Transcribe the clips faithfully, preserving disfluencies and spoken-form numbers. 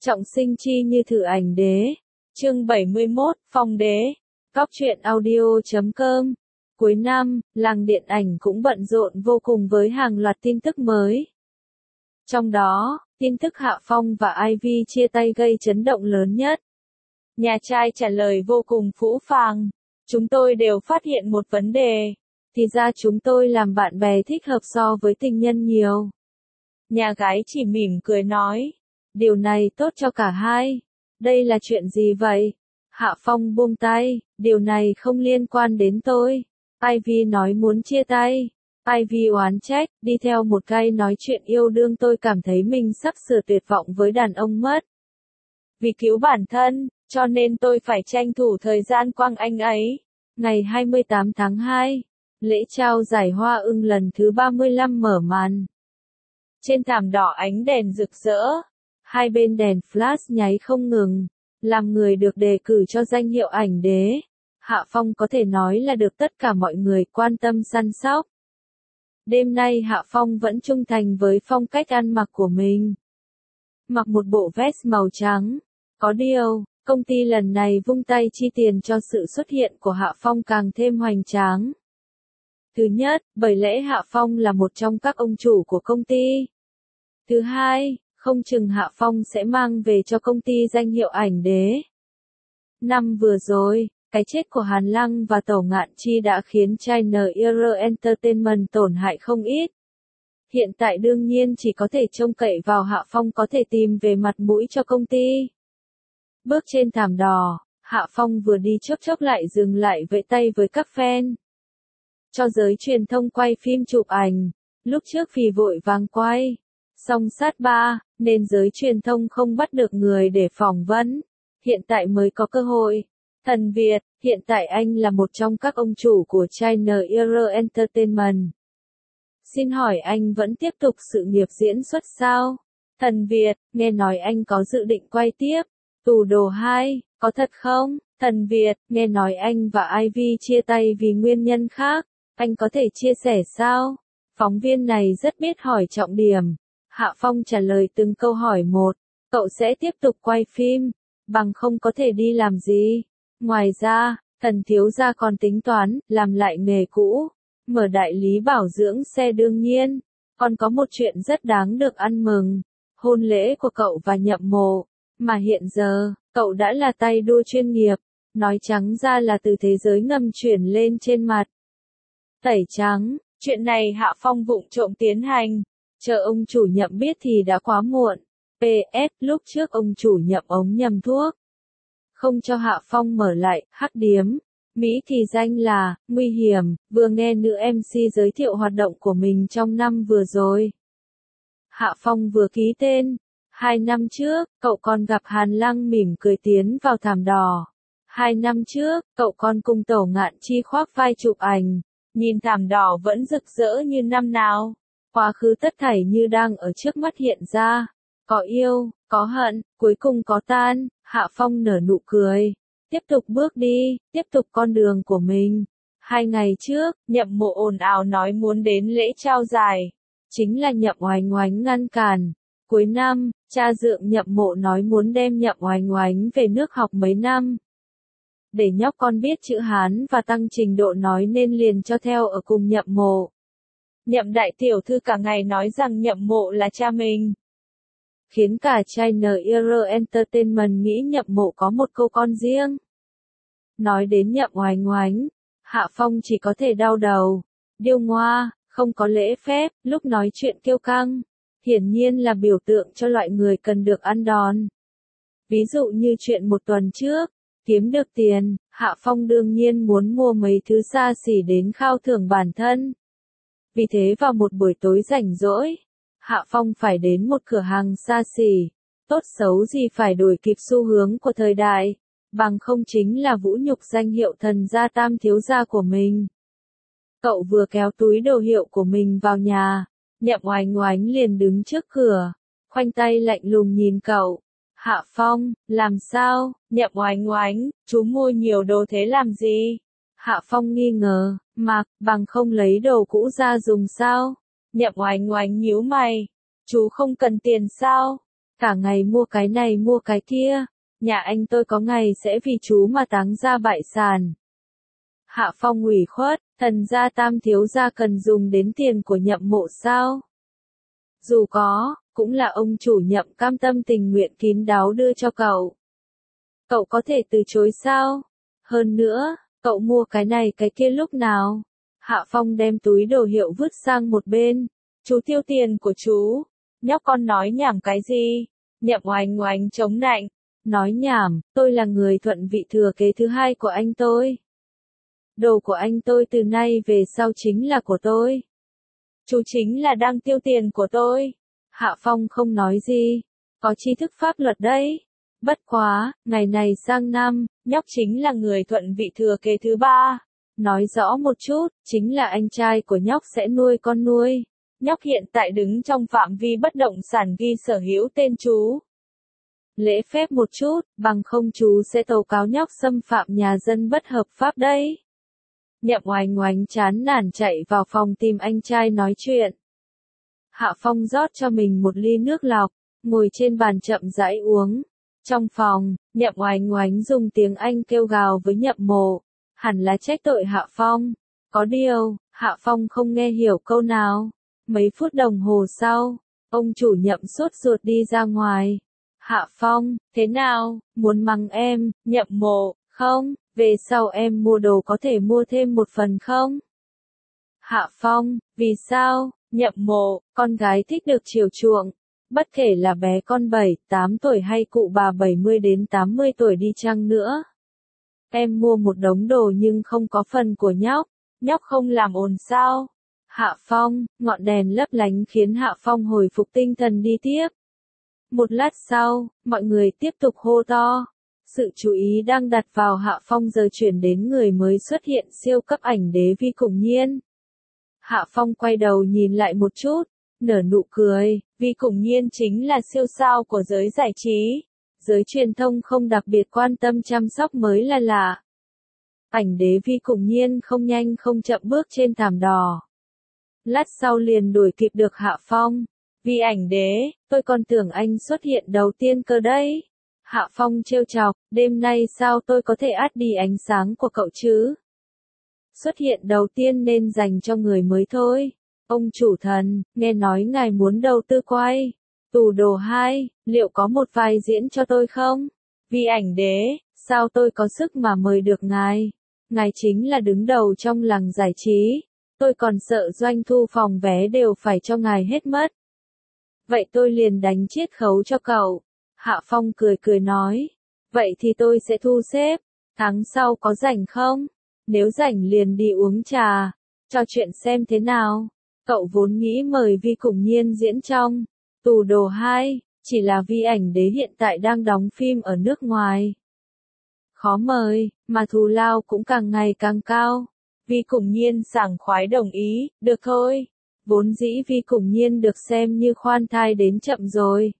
Trọng sinh chi như thử ảnh đế. Chương bảy mươi mốt, Phong đế. Góc truyện audio chấm com. Cuối năm, làng điện ảnh cũng bận rộn vô cùng với hàng loạt tin tức mới. Trong đó, tin tức Hạ Phong và Ivy chia tay gây chấn động lớn nhất. Nhà trai trả lời vô cùng phũ phàng. Chúng tôi đều phát hiện một vấn đề. Thì ra chúng tôi làm bạn bè thích hợp so với tình nhân nhiều. Nhà gái chỉ mỉm cười nói. Điều này tốt cho cả hai. Đây là chuyện gì vậy? Hạ Phong buông tay. Điều này không liên quan đến tôi. Ivy nói muốn chia tay. Ivy oán trách, đi theo một gay nói chuyện yêu đương tôi cảm thấy mình sắp sửa tuyệt vọng với đàn ông mất. Vì cứu bản thân, cho nên tôi phải tranh thủ thời gian quăng anh ấy. Ngày hai mươi tám tháng hai, lễ trao giải Hoa ưng lần thứ ba mươi lăm mở màn. Trên thảm đỏ ánh đèn rực rỡ, hai bên đèn flash nháy không ngừng, làm người được đề cử cho danh hiệu ảnh đế. Hạ Phong có thể nói là được tất cả mọi người quan tâm săn sóc. Đêm nay Hạ Phong vẫn trung thành với phong cách ăn mặc của mình. Mặc một bộ vest màu trắng. Có điều, công ty lần này vung tay chi tiền cho sự xuất hiện của Hạ Phong càng thêm hoành tráng. Thứ nhất, bởi lẽ Hạ Phong là một trong các ông chủ của công ty. Thứ hai, không chừng Hạ Phong sẽ mang về cho công ty danh hiệu ảnh đế. Năm vừa rồi, cái chết của Hàn Lăng và Tổ Ngạn Chi đã khiến China Era Entertainment tổn hại không ít. Hiện tại đương nhiên chỉ có thể trông cậy vào Hạ Phong có thể tìm về mặt mũi cho công ty. Bước trên thảm đỏ, Hạ Phong vừa đi chốc chốc lại dừng lại vẫy tay với các fan. Cho giới truyền thông quay phim chụp ảnh, lúc trước vì vội vàng quay, song sát ba, nên giới truyền thông không bắt được người để phỏng vấn. Hiện tại mới có cơ hội. Thần Việt, hiện tại anh là một trong các ông chủ của China Era Entertainment. Xin hỏi anh vẫn tiếp tục sự nghiệp diễn xuất sao? Thần Việt, nghe nói anh có dự định quay tiếp. Tủ đồ hai, có thật không? Thần Việt, nghe nói anh và Ivy chia tay vì nguyên nhân khác. Anh có thể chia sẻ sao? Phóng viên này rất biết hỏi trọng điểm. Hạ Phong trả lời từng câu hỏi một. Cậu sẽ tiếp tục quay phim, bằng không có thể đi làm gì. Ngoài ra, Thần thiếu gia còn tính toán, làm lại nghề cũ, mở đại lý bảo dưỡng xe đương nhiên. Còn có một chuyện rất đáng được ăn mừng. Hôn lễ của cậu và Nhậm Mộ. Mà hiện giờ, cậu đã là tay đua chuyên nghiệp. Nói trắng ra là từ thế giới ngầm chuyển lên trên mặt. Tẩy trắng, chuyện này Hạ Phong vụng trộm tiến hành. Chờ ông chủ Nhậm biết thì đã quá muộn. pê ét, lúc trước ông chủ Nhậm ống nhầm thuốc. Không cho Hạ Phong mở lại, hắc điếm. Mỹ thì danh là, nguy hiểm, vừa nghe nữ em xê giới thiệu hoạt động của mình trong năm vừa rồi. Hạ Phong vừa ký tên. Hai năm trước, cậu còn gặp Hàn Lăng mỉm cười tiến vào thảm đỏ. Hai năm trước, cậu còn cùng Tổ Ngạn Chi khoác vai chụp ảnh. Nhìn thảm đỏ vẫn rực rỡ như năm nào. Quá khứ tất thảy như đang ở trước mắt hiện ra. Có yêu, có hận, cuối cùng có tan. Hạ Phong nở nụ cười. Tiếp tục bước đi, tiếp tục con đường của mình. Hai ngày trước, Nhậm Mộ ồn ào nói muốn đến lễ trao giải. Chính là Nhậm Oánh Oánh ngăn cản. Cuối năm, cha dượng Nhậm Mộ nói muốn đem Nhậm Oánh Oánh về nước học mấy năm. Để nhóc con biết chữ Hán và tăng trình độ nói nên liền cho theo ở cùng Nhậm Mộ. Nhậm đại tiểu thư cả ngày nói rằng Nhậm Mộ là cha mình. Khiến cả China Era Entertainment nghĩ Nhậm Mộ có một cô con riêng. Nói đến Nhậm Oánh Oánh, Hạ Phong chỉ có thể đau đầu. Điêu ngoa, không có lễ phép, lúc nói chuyện kiêu căng. Hiển nhiên là biểu tượng cho loại người cần được ăn đòn. Ví dụ như chuyện một tuần trước, kiếm được tiền, Hạ Phong đương nhiên muốn mua mấy thứ xa xỉ đến khao thưởng bản thân. Vì thế vào một buổi tối rảnh rỗi, Hạ Phong phải đến một cửa hàng xa xỉ. Tốt xấu gì phải đuổi kịp xu hướng của thời đại, bằng không chính là vũ nhục danh hiệu thần gia tam thiếu gia của mình. Cậu vừa kéo túi đồ hiệu của mình vào nhà, Nhậm Oánh Oánh liền đứng trước cửa, khoanh tay lạnh lùng nhìn cậu. Hạ Phong, làm sao? Nhậm Oánh Oánh, chú mua nhiều đồ thế làm gì? Hạ Phong nghi ngờ, mặc, bằng không lấy đồ cũ ra dùng sao? Nhậm Oánh Oánh nhíu mày, chú không cần tiền sao? Cả ngày mua cái này mua cái kia, nhà anh tôi có ngày sẽ vì chú mà táng ra bại sản. Hạ Phong ủy khuất, thần gia Tam thiếu gia cần dùng đến tiền của Nhậm Mộ sao? Dù có, cũng là ông chủ Nhậm cam tâm tình nguyện kín đáo đưa cho cậu. Cậu có thể từ chối sao? Hơn nữa, cậu mua cái này cái kia lúc nào? Hạ Phong đem túi đồ hiệu vứt sang một bên. Chú tiêu tiền của chú. Nhóc con nói nhảm cái gì? Nhậm Oánh Oánh chống nạnh. Nói nhảm, tôi là người thuận vị thừa kế thứ hai của anh tôi. Đồ của anh tôi từ nay về sau chính là của tôi. Chú chính là đang tiêu tiền của tôi. Hạ Phong không nói gì. Có tri thức pháp luật đấy. Bất quá, ngày này sang năm, nhóc chính là người thuận vị thừa kế thứ ba. Nói rõ một chút, chính là anh trai của nhóc sẽ nuôi con nuôi. Nhóc hiện tại đứng trong phạm vi bất động sản ghi sở hữu tên chú. Lễ phép một chút, bằng không chú sẽ tố cáo nhóc xâm phạm nhà dân bất hợp pháp đấy. Nhậm Oánh Oánh chán nản chạy vào phòng tìm anh trai nói chuyện. Hạ Phong rót cho mình một ly nước lọc, ngồi trên bàn chậm rãi uống. Trong phòng, Nhậm Oánh Oánh dùng tiếng Anh kêu gào với Nhậm Mộ, hẳn là trách tội Hạ Phong. Có điều, Hạ Phong không nghe hiểu câu nào. Mấy phút đồng hồ sau, ông chủ Nhậm sốt ruột đi ra ngoài. Hạ Phong, thế nào, muốn mắng em, Nhậm Mộ, không, về sau em mua đồ có thể mua thêm một phần không? Hạ Phong, vì sao, Nhậm Mộ, con gái thích được chiều chuộng. Bất kể là bé con bảy, tám tuổi hay cụ bà bảy mươi đến tám mươi tuổi đi chăng nữa. Em mua một đống đồ nhưng không có phần của nhóc, nhóc không làm ồn sao? Hạ Phong, ngọn đèn lấp lánh khiến Hạ Phong hồi phục tinh thần đi tiếp. Một lát sau, mọi người tiếp tục hô to. Sự chú ý đang đặt vào Hạ Phong giờ chuyển đến người mới xuất hiện siêu cấp ảnh đế Vi Cùng Nhiên. Hạ Phong quay đầu nhìn lại một chút, nở nụ cười, Vi Cùng Nhiên chính là siêu sao của giới giải trí. Giới truyền thông không đặc biệt quan tâm chăm sóc mới là lạ. Ảnh đế Vi Cùng Nhiên không nhanh không chậm bước trên thảm đỏ. Lát sau liền đuổi kịp được Hạ Phong. Vi ảnh đế, tôi còn tưởng anh xuất hiện đầu tiên cơ đấy. Hạ Phong trêu chọc, đêm nay sao tôi có thể át đi ánh sáng của cậu chứ? Xuất hiện đầu tiên nên dành cho người mới thôi. Ông chủ thần, nghe nói ngài muốn đầu tư quay. Tủ đồ hai, liệu có một vai diễn cho tôi không? Vi ảnh đế, sao tôi có sức mà mời được ngài? Ngài chính là đứng đầu trong làng giải trí. Tôi còn sợ doanh thu phòng vé đều phải cho ngài hết mất. Vậy tôi liền đánh chiết khấu cho cậu. Hạ Phong cười cười nói. Vậy thì tôi sẽ thu xếp. Tháng sau có rảnh không? Nếu rảnh liền đi uống trà. Trò chuyện xem thế nào. Cậu vốn nghĩ mời Vi Cùng Nhiên diễn trong Tủ đồ hai, chỉ là Vi ảnh đế hiện tại đang đóng phim ở nước ngoài. Khó mời, mà thù lao cũng càng ngày càng cao. Vi Cùng Nhiên sảng khoái đồng ý, được thôi. Vốn dĩ Vi Cùng Nhiên được xem như khoan thai đến chậm rồi.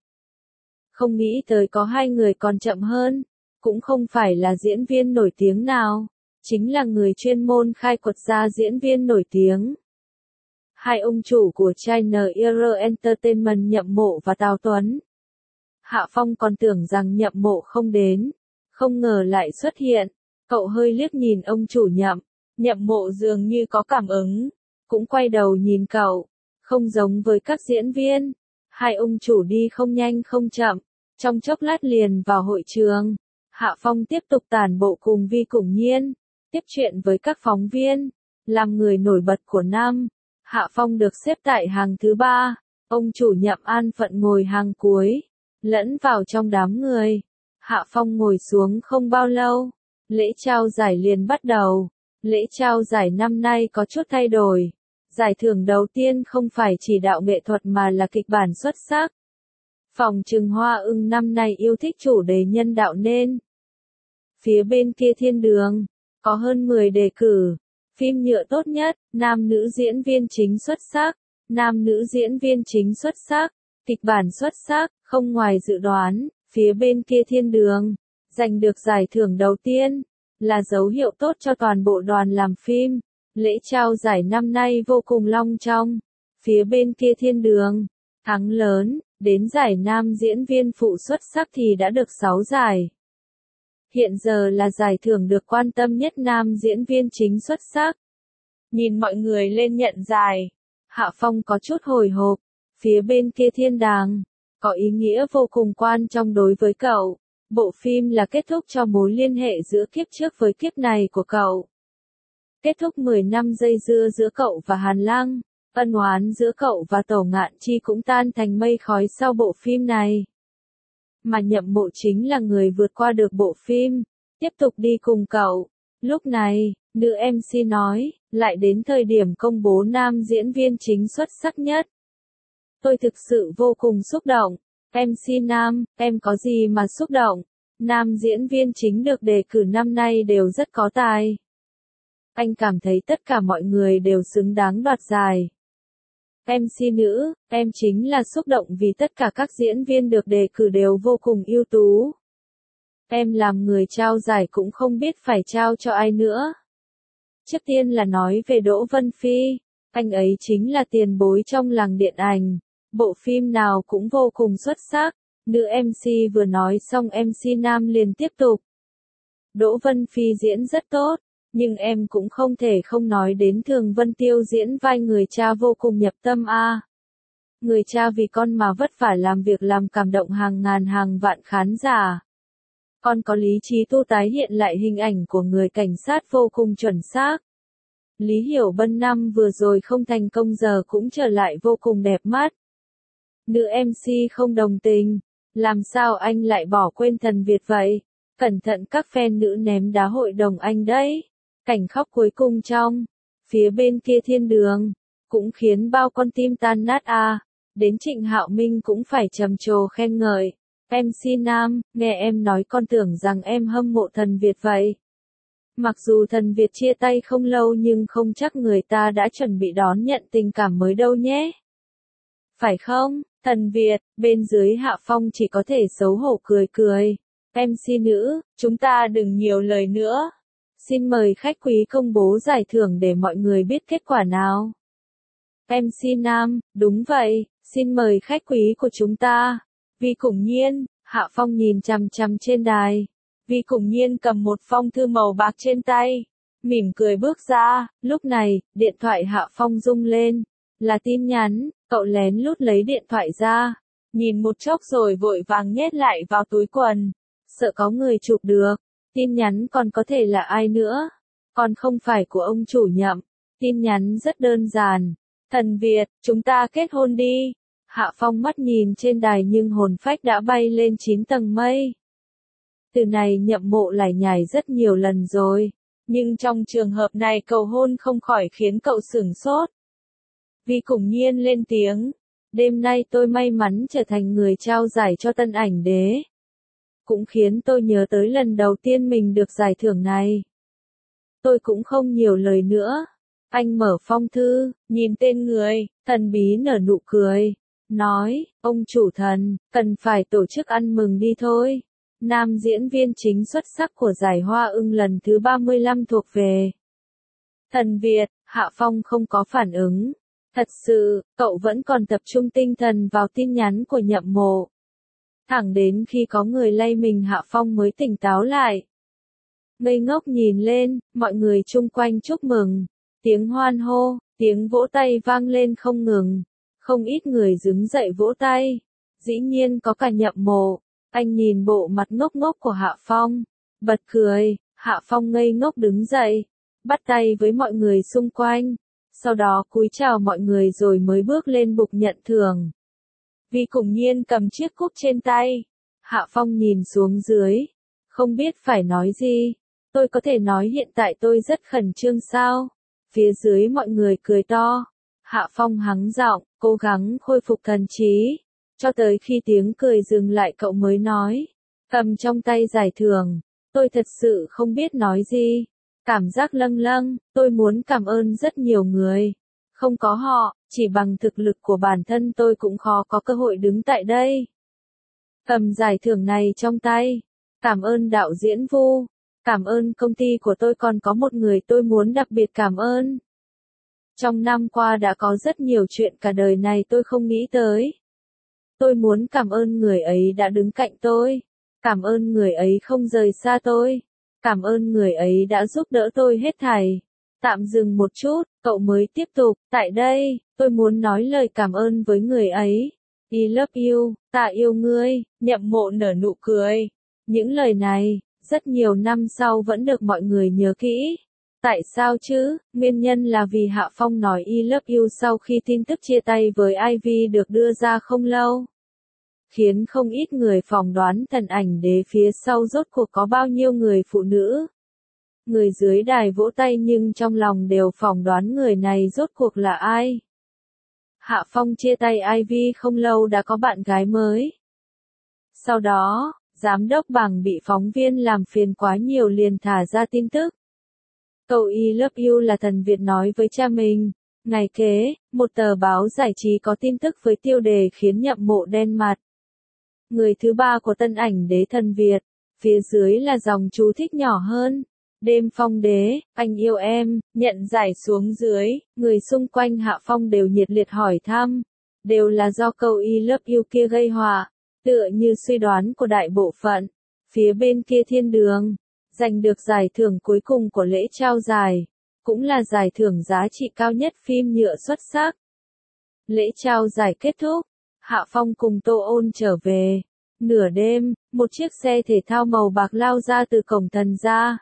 Không nghĩ tới có hai người còn chậm hơn. Cũng không phải là diễn viên nổi tiếng nào. Chính là người chuyên môn khai quật ra diễn viên nổi tiếng. Hai ông chủ của China Era Entertainment Nhậm Mộ và Tào Tuấn. Hạ Phong còn tưởng rằng Nhậm Mộ không đến. Không ngờ lại xuất hiện. Cậu hơi liếc nhìn ông chủ Nhậm. Nhậm Mộ dường như có cảm ứng. Cũng quay đầu nhìn cậu. Không giống với các diễn viên. Hai ông chủ đi không nhanh không chậm. Trong chốc lát liền vào hội trường. Hạ Phong tiếp tục tản bộ cùng Vi Cùng Nhiên. Tiếp chuyện với các phóng viên. Làm người nổi bật của năm. Hạ Phong được xếp tại hàng thứ ba. Ông chủ Nhậm an phận ngồi hàng cuối. Lẫn vào trong đám người. Hạ Phong ngồi xuống không bao lâu. Lễ trao giải liền bắt đầu. Lễ trao giải năm nay có chút thay đổi. Giải thưởng đầu tiên không phải chỉ đạo nghệ thuật mà là kịch bản xuất sắc. Phòng Trừng Hoa Ưng năm nay yêu thích chủ đề nhân đạo nên. Phía bên kia thiên đường, có hơn mười đề cử. Phim nhựa tốt nhất, nam nữ diễn viên chính xuất sắc, nam nữ diễn viên chính xuất sắc, kịch bản xuất sắc, không ngoài dự đoán, phía bên kia thiên đường, giành được giải thưởng đầu tiên, là dấu hiệu tốt cho toàn bộ đoàn làm phim. Lễ trao giải năm nay vô cùng long trọng, phía bên kia thiên đường, thắng lớn, đến giải nam diễn viên phụ xuất sắc thì đã được sáu giải. Hiện giờ là giải thưởng được quan tâm nhất nam diễn viên chính xuất sắc. Nhìn mọi người lên nhận giải, Hạ Phong có chút hồi hộp, phía bên kia thiên đàng, có ý nghĩa vô cùng quan trọng đối với cậu. Bộ phim là kết thúc cho mối liên hệ giữa kiếp trước với kiếp này của cậu. Kết thúc mười năm dây dưa giữa cậu và Hàn Lăng, ân oán giữa cậu và Tổ Ngạn Chi cũng tan thành mây khói sau bộ phim này. Mà Nhậm Mộ chính là người vượt qua được bộ phim, tiếp tục đi cùng cậu. Lúc này, nữ em xê nói, lại đến thời điểm công bố nam diễn viên chính xuất sắc nhất. Tôi thực sự vô cùng xúc động. em xê nam, em có gì mà xúc động? Nam diễn viên chính được đề cử năm nay đều rất có tài. Anh cảm thấy tất cả mọi người đều xứng đáng đoạt giải. em xê nữ, em chính là xúc động vì tất cả các diễn viên được đề cử đều vô cùng ưu tú. Em làm người trao giải cũng không biết phải trao cho ai nữa. Trước tiên là nói về Đỗ Vân Phi, anh ấy chính là tiền bối trong làng điện ảnh, bộ phim nào cũng vô cùng xuất sắc. Nữ em xê vừa nói xong em xê nam liền tiếp tục. Đỗ Vân Phi diễn rất tốt, nhưng em cũng không thể không nói đến Thường Vân Tiêu diễn vai người cha vô cùng nhập tâm a. À. Người cha vì con mà vất vả làm việc làm cảm động hàng ngàn hàng vạn khán giả. Con có lý trí tu tái hiện lại hình ảnh của người cảnh sát vô cùng chuẩn xác. Lý Hiểu Bân năm vừa rồi không thành công giờ cũng trở lại vô cùng đẹp mắt. Nữ em xê không đồng tình. Làm sao anh lại bỏ quên Thần Việt vậy? Cẩn thận các fan nữ ném đá hội đồng anh đấy. Cảnh khóc cuối cùng trong phía bên kia thiên đường cũng khiến bao con tim tan nát a. À. Đến Trịnh Hạo Minh cũng phải trầm trồ khen ngợi. em xê nam, nghe em nói con tưởng rằng em hâm mộ Thần Việt vậy. Mặc dù Thần Việt chia tay không lâu nhưng không chắc người ta đã chuẩn bị đón nhận tình cảm mới đâu nhé. Phải không? Thần Việt, bên dưới Hạ Phong chỉ có thể xấu hổ cười cười. em xê nữ, chúng ta đừng nhiều lời nữa. Xin mời khách quý công bố giải thưởng để mọi người biết kết quả nào. em xê nam, đúng vậy, xin mời khách quý của chúng ta. Vi Củng Nhiên, Hạ Phong nhìn chằm chằm trên đài. Vi Củng Nhiên cầm một phong thư màu bạc trên tay, mỉm cười bước ra. Lúc này, điện thoại Hạ Phong rung lên. Là tin nhắn, cậu lén lút lấy điện thoại ra, nhìn một chốc rồi vội vàng nhét lại vào túi quần, sợ có người chụp được. Tin nhắn còn có thể là ai nữa, còn không phải của ông chủ Nhậm. Tin nhắn rất đơn giản, Thần Việt, chúng ta kết hôn đi. Hạ Phong mắt nhìn trên đài nhưng hồn phách đã bay lên chín tầng mây. Từ này Nhậm Mộ lải nhải rất nhiều lần rồi, nhưng trong trường hợp này cầu hôn không khỏi khiến cậu sửng sốt. Vi Củng Nhiên lên tiếng, đêm nay tôi may mắn trở thành người trao giải cho Tân Ảnh Đế. Cũng khiến tôi nhớ tới lần đầu tiên mình được giải thưởng này. Tôi cũng không nhiều lời nữa. Anh mở phong thư, nhìn tên người, thần bí nở nụ cười, nói, ông chủ Thần, cần phải tổ chức ăn mừng đi thôi. Nam diễn viên chính xuất sắc của giải Hoa Ưng lần thứ ba mươi lăm thuộc về Thần Việt. Hạ Phong không có phản ứng. Thật sự, cậu vẫn còn tập trung tinh thần vào tin nhắn của Nhậm Mộ. Thẳng đến khi có người lay mình Hạ Phong mới tỉnh táo lại. Ngây ngốc nhìn lên, mọi người chung quanh chúc mừng. Tiếng hoan hô, tiếng vỗ tay vang lên không ngừng. Không ít người đứng dậy vỗ tay. Dĩ nhiên có cả Nhậm Mộ. Anh nhìn bộ mặt ngốc ngốc của Hạ Phong, bật cười. Hạ Phong ngây ngốc đứng dậy, bắt tay với mọi người xung quanh. Sau đó cúi chào mọi người rồi mới bước lên bục nhận thưởng. Vi Củng Nhiên cầm chiếc cúp trên tay. Hạ Phong nhìn xuống dưới, không biết phải nói gì. Tôi có thể nói hiện tại tôi rất khẩn trương sao? Phía dưới mọi người cười to. Hạ Phong hắng giọng, cố gắng khôi phục thần trí. Cho tới khi tiếng cười dừng lại cậu mới nói. Cầm trong tay giải thưởng. Tôi thật sự không biết nói gì. Cảm giác lâng lâng, tôi muốn cảm ơn rất nhiều người. Không có họ, chỉ bằng thực lực của bản thân tôi cũng khó có cơ hội đứng tại đây. Cầm giải thưởng này trong tay. Cảm ơn đạo diễn Vu. Cảm ơn công ty của tôi, còn có một người tôi muốn đặc biệt cảm ơn. Trong năm qua đã có rất nhiều chuyện cả đời này tôi không nghĩ tới. Tôi muốn cảm ơn người ấy đã đứng cạnh tôi. Cảm ơn người ấy không rời xa tôi. Cảm ơn người ấy đã giúp đỡ tôi hết thảy. Tạm dừng một chút, cậu mới tiếp tục, tại đây, tôi muốn nói lời cảm ơn với người ấy. I love you, ta yêu ngươi, Nhậm Mộ nở nụ cười. Những lời này, rất nhiều năm sau vẫn được mọi người nhớ kỹ. Tại sao chứ? Nguyên nhân là vì Hạ Phong nói I love you sau khi tin tức chia tay với Ivy được đưa ra không lâu. Khiến không ít người phỏng đoán Thần Ảnh Đế phía sau rốt cuộc có bao nhiêu người phụ nữ. Người dưới đài vỗ tay nhưng trong lòng đều phỏng đoán người này rốt cuộc là ai. Hạ Phong chia tay Ivy không lâu đã có bạn gái mới. Sau đó, giám đốc Bàng bị phóng viên làm phiền quá nhiều liền thả ra tin tức. Câu I love you là Thần Việt nói với cha mình. Ngày kế, một tờ báo giải trí có tin tức với tiêu đề khiến Nhậm Mộ đen mặt. Người thứ ba của Tân Ảnh Đế Thần Việt. Phía dưới là dòng chú thích nhỏ hơn. Đêm Phong Đế, anh yêu em, nhận giải xuống dưới, người xung quanh Hạ Phong đều nhiệt liệt hỏi thăm. Đều là do câu I love you kia gây họa. Tựa như suy đoán của đại bộ phận. Phía bên kia thiên đường, giành được giải thưởng cuối cùng của lễ trao giải. Cũng là giải thưởng giá trị cao nhất phim nhựa xuất sắc. Lễ trao giải kết thúc. Hạ Phong cùng Tô Ôn trở về. Nửa đêm, một chiếc xe thể thao màu bạc lao ra từ cổng Tần gia.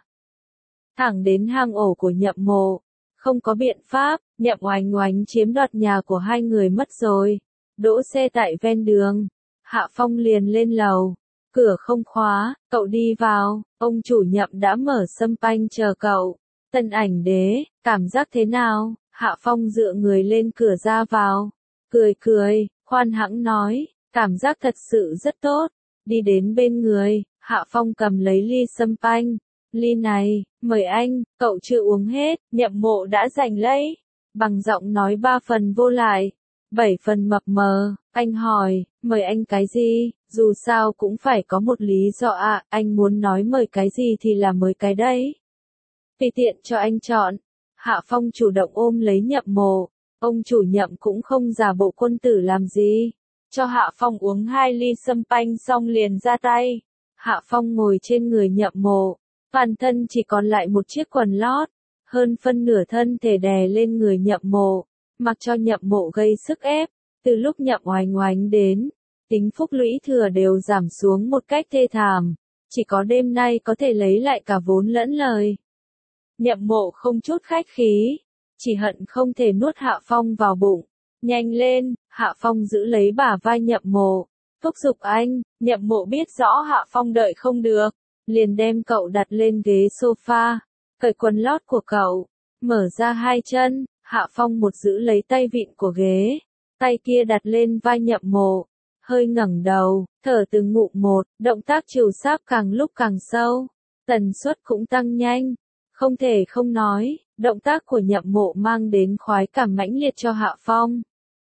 Thẳng đến hang ổ của Nhậm Mộ. Không có biện pháp, Nhậm Oánh Oánh chiếm đoạt nhà của hai người mất rồi. Đỗ xe tại ven đường. Hạ Phong liền lên lầu. Cửa không khóa, cậu đi vào, ông chủ Nhậm đã mở sâm panh chờ cậu. Tân Ảnh Đế, cảm giác thế nào? Hạ Phong dựa người lên cửa ra vào. Cười cười, khoan hãng nói, cảm giác thật sự rất tốt. Đi đến bên người, Hạ Phong cầm lấy ly sâm panh. Ly này, mời anh, cậu chưa uống hết, Nhậm Mộ đã giành lấy. Bằng giọng nói ba phần vô lại, bảy phần mập mờ, anh hỏi, mời anh cái gì, dù sao cũng phải có một lý do ạ, à, anh muốn nói mời cái gì thì là mời cái đấy. Tùy tiện cho anh chọn. Hạ Phong chủ động ôm lấy Nhậm Mộ, ông chủ Nhậm cũng không giả bộ quân tử làm gì. Cho Hạ Phong uống hai ly sâm panh xong liền ra tay. Hạ Phong ngồi trên người Nhậm Mộ, toàn thân chỉ còn lại một chiếc quần lót, hơn phân nửa thân thể đè lên người Nhậm Mộ, mặc cho Nhậm Mộ gây sức ép. Từ lúc Nhậm Oánh Oánh đến, tính phúc lũy thừa đều giảm xuống một cách thê thảm, chỉ có đêm nay có thể lấy lại cả vốn lẫn lời. Nhậm Mộ không chút khách khí, chỉ hận không thể nuốt Hạ Phong vào bụng. Nhanh lên, Hạ Phong giữ lấy bả vai Nhậm Mộ, thúc giục anh. Nhậm Mộ biết rõ Hạ Phong đợi không được, liền đem cậu đặt lên ghế sofa, cởi quần lót của cậu, mở ra hai chân. Hạ Phong một giữ lấy tay vịn của ghế, tay kia đặt lên vai Nhậm Mộ, hơi ngẩng đầu, thở từng ngụm một, động tác trìu sáp càng lúc càng sâu, tần suất cũng tăng nhanh. Không thể không nói, động tác của Nhậm Mộ mang đến khoái cảm mãnh liệt cho Hạ Phong.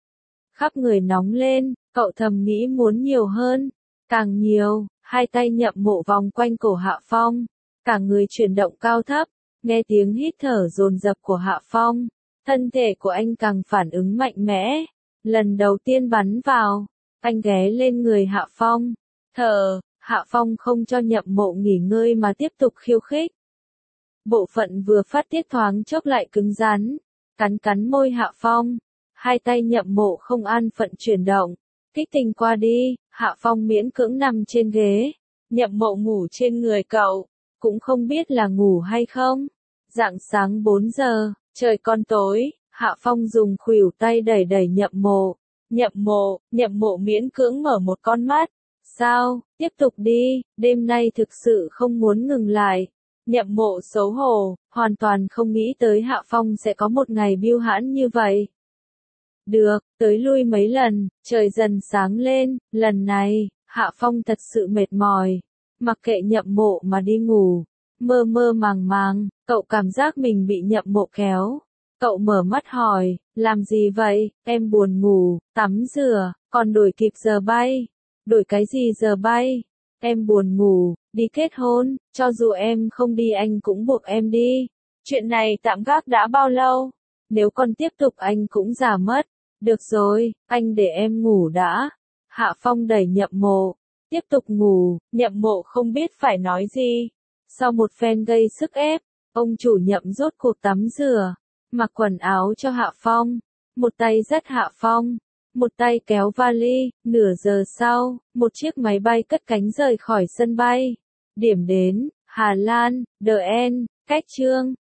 Khắp người nóng lên, cậu thầm nghĩ muốn nhiều hơn, càng nhiều. Hai tay Nhậm Mộ vòng quanh cổ Hạ Phong, cả người chuyển động cao thấp, nghe tiếng hít thở dồn dập của Hạ Phong, thân thể của anh càng phản ứng mạnh mẽ. Lần đầu tiên bắn vào, anh ghé lên người Hạ Phong, thở. Hạ Phong không cho Nhậm Mộ nghỉ ngơi mà tiếp tục khiêu khích. Bộ phận vừa phát tiết thoáng chốc lại cứng rắn, cắn cắn môi Hạ Phong, hai tay Nhậm Mộ không an phận chuyển động. Kích tình qua đi, Hạ Phong miễn cưỡng nằm trên ghế, Nhậm Mộ ngủ trên người cậu, cũng không biết là ngủ hay không. Rạng sáng bốn giờ, trời còn tối, Hạ Phong dùng khuỷu tay đẩy đẩy Nhậm Mộ. Nhậm Mộ, Nhậm Mộ miễn cưỡng mở một con mắt. Sao, tiếp tục đi, đêm nay thực sự không muốn ngừng lại. Nhậm Mộ xấu hổ, hoàn toàn không nghĩ tới Hạ Phong sẽ có một ngày bưu hãn như vậy. Được, tới lui mấy lần, trời dần sáng lên, lần này, Hạ Phong thật sự mệt mỏi, mặc kệ Nhậm Mộ mà đi ngủ, mơ mơ màng màng, cậu cảm giác mình bị Nhậm Mộ kéo. Cậu mở mắt hỏi, làm gì vậy, em buồn ngủ, tắm rửa, còn đổi kịp giờ bay. Đổi cái gì giờ bay? Em buồn ngủ, đi kết hôn, cho dù em không đi anh cũng buộc em đi. Chuyện này tạm gác đã bao lâu? Nếu còn tiếp tục anh cũng già mất. Được rồi, anh để em ngủ đã. Hạ Phong đẩy Nhậm Mộ, tiếp tục ngủ, Nhậm Mộ không biết phải nói gì. Sau một phen gây sức ép, ông chủ Nhậm rốt cuộc tắm rửa, mặc quần áo cho Hạ Phong, một tay dắt Hạ Phong, một tay kéo vali. Nửa giờ sau, một chiếc máy bay cất cánh rời khỏi sân bay. Điểm đến, Hà Lan, The End, cách chương.